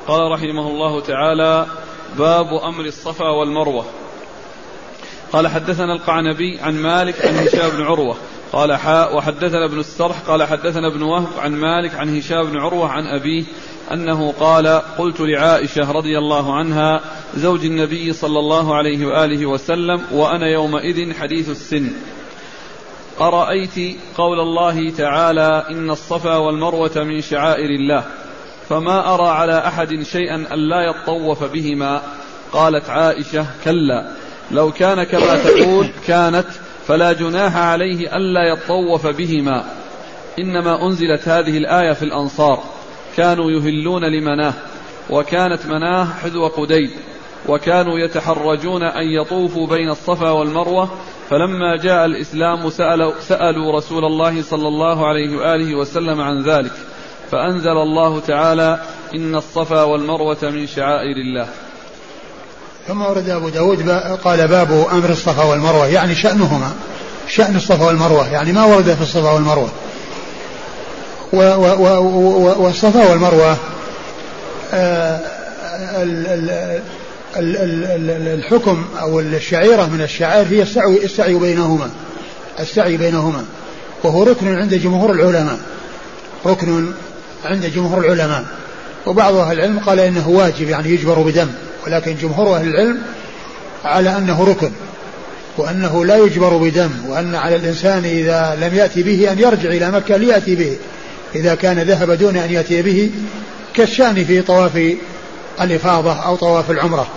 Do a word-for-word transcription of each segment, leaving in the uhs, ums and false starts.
قال رحمه الله تعالى: باب أمر الصفا والمروة. قال حدثنا القعنبي عن مالك عن هشام بن عروة قال حاء وحدثنا ابن السرح قال حدثنا ابن وهب عن مالك عن هشام بن عروة عن أبيه أنه قال: قلت لعائشة رضي الله عنها زوج النبي صلى الله عليه وآله وسلم وأنا يومئذ حديث السن: أرأيت قول الله تعالى: إن الصفا والمروة من شعائر الله، فما أرى على أحد شيئا ألا يطوف بهما. قالت عائشة: كلا، لو كان كما تقول كانت، فلا جناح عليه ألا يطوف بهما، إنما أنزلت هذه الآية في الأنصار، كانوا يهلون لمناه، وكانت مناه حذو قديد، وكانوا يتحرجون أن يطوفوا بين الصفا والمروة، فلما جاء الإسلام سألوا, سألوا رسول الله صلى الله عليه وآله وسلم عن ذلك، فأنزل الله تعالى: إن الصفا والمروة من شعائر الله. ثم ورد أبو داود قال: باب أمر الصفا والمروة، يعني شأنهما، شأن الصفا والمروة، يعني ما ورد في الصفا والمروة. والصفا والمروة آه الحكم أو الشعيرة من الشعائر هي السعي, السعي بينهما السعي بينهما وهو ركن عند جمهور العلماء، ركن عند جمهور العلماء. وبعض أهل العلم قال إنه واجب، يعني يجبر بدم، ولكن جمهور أهل العلم على أنه ركن، وأنه لا يجبر بدم، وأن على الإنسان إذا لم يأتي به أن يرجع إلى مكة ليأتي به إذا كان ذهب دون أن يأتي به، كالشأن في طواف الإفاضة أو طواف العمرة.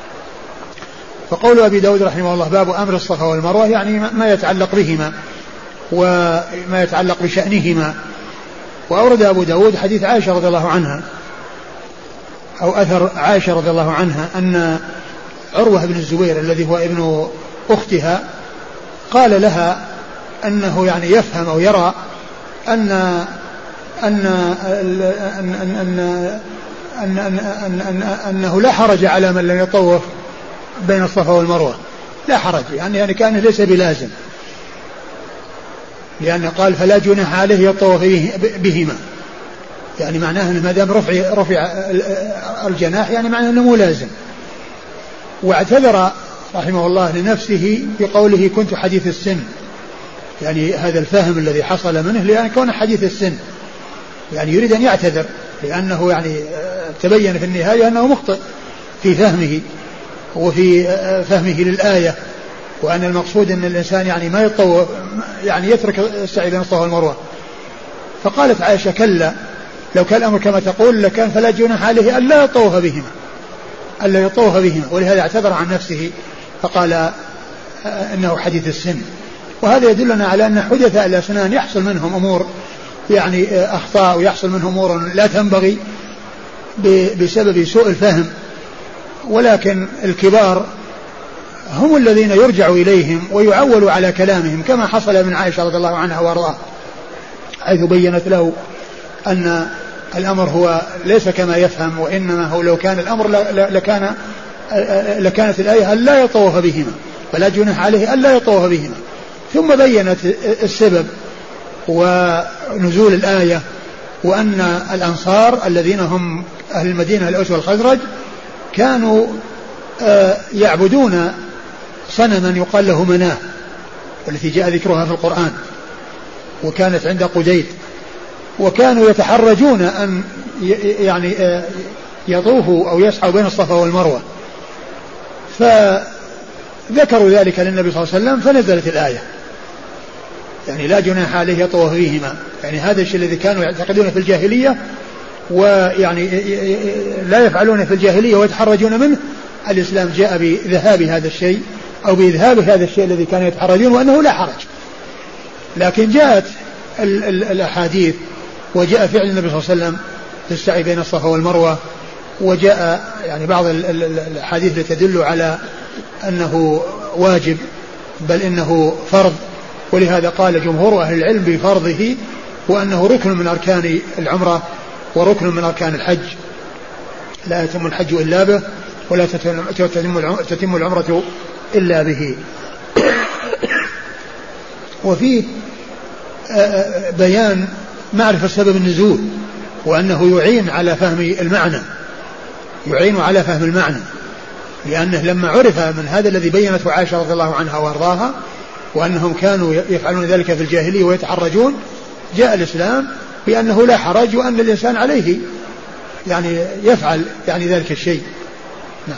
فقول أبي داود رحمه الله: باب أمر الصفا والمروة، يعني ما يتعلق بهما وما يتعلق بشأنهما. وأورد أبو داود حديث عائشة رضي الله عنها، أو أثر عائشة رضي الله عنها، أن عروة بن الزبير الذي هو ابن أختها قال لها أنه يعني يفهم أو يرى أن أن أن أن أن أن أن أنه لا حرج على من لم يطوف بين الصفا والمروة، لا حرج، يعني يعني كان ليس بلازم، لأن قال: فلا جناح عليه يطوف بهما، يعني معناه أنه ما دام رفع رفع الجناح يعني معناه أنه مو لازم. واعتذر رحمه الله لنفسه بقوله: كنت حديث السن، يعني هذا الفهم الذي حصل منه لأن كون حديث السن، يعني يريد أن يعتذر، لأنه يعني تبين في النهاية أنه مخطئ في فهمه وفي فهمه للآية، وأن المقصود أن الإنسان يعني ما يطوف، يعني يترك السعي بين الصفا والمروة. فقالت عائشة: كلا، لو كان الأمر كما تقول لكان فلا جناح عليه ألا يطوف بهما ألا يطوف بهما ولهذا اعتذر عن نفسه فقال إنه حديث السن. وهذا يدلنا على أن حدثاء الأسنان يحصل منهم أمور، يعني أخطاء، ويحصل منهم أمور لا تنبغي بسبب سوء الفهم، ولكن الكبار هم الذين يرجع إليهم ويعول على كلامهم، كما حصل من عائشة رضي الله عنها وارضاها، حيث بينت له أن الأمر هو ليس كما يفهم، وإنما هو لو كان الأمر لكان لكانت الآية ألا يطوف بهما، فلا جناح عليه ألا يطوف بهما. ثم بينت السبب ونزول الآية، وأن الأنصار الذين هم أهل المدينة الأوس والخزرج كانوا يعبدون صنما يقال له مناه، والتي جاء ذكرها في القرآن، وكانت عند قديد، وكانوا يتحرجون أن يعني يطوفوا أو يسعوا بين الصفا والمروة، فذكروا ذلك للنبي صلى الله عليه وسلم فنزلت الآية، يعني لا جناح عليه يطوف فيهما، يعني هذا الشيء الذي كانوا يعتقدون في الجاهلية ويعني لا يفعلون في الجاهلية ويتحرجون منه، الإسلام جاء بذهاب هذا الشيء أو بإذهاب هذا الشيء الذي كانوا يتحرجون، وأنه لا حرج. لكن جاءت ال- ال- الأحاديث وجاء فعل النبي صلى الله عليه وسلم في السعي بين الصفا والمروة، وجاء يعني بعض الأحاديث التي تدل على أنه واجب بل إنه فرض، ولهذا قال جمهور أهل العلم بفرضه، وأنه ركن من أركان العمرة وركن من أركان الحج، لا يتم الحج إلا به ولا تتم العمرة إلا به. وفيه بيان معرفة سبب النزول، وأنه يعين على فهم المعنى، يعين على فهم المعنى، لأنه لما عرف من هذا الذي بينته عائشة رضي الله عنها وارضاها وأنهم كانوا يفعلون ذلك في الجاهلية ويتحرجون، جاء الإسلام بأنه لا حرج وأن الإنسان عليه يعني يفعل يعني ذلك الشيء. نعم.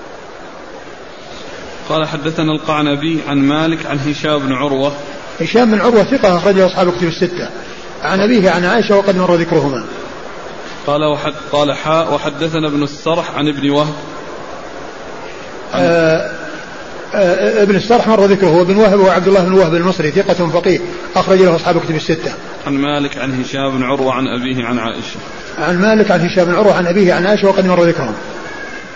قال حدثنا القعنبي عن مالك عن هشام بن عروة. هشام بن عروة ثقة أخرجه أصحاب الكتب الستة عن أبيه عن عائشة وقد مر ذكرهما. قال وحد قال حاء وحدثنا ابن السرح عن ابن وهب. آه آه ابن السرح مر ذكره، هو ابن وهب وعبد الله بن وهب المصري ثقة فقيه أخرج له أصحاب الكتب الستة. عن مالك عن هشام بن عروة عن أبيه عن عائشة. عن مالك عن هشام بن عروة عن أبيه عن عائشة وقد مر ذكرهم.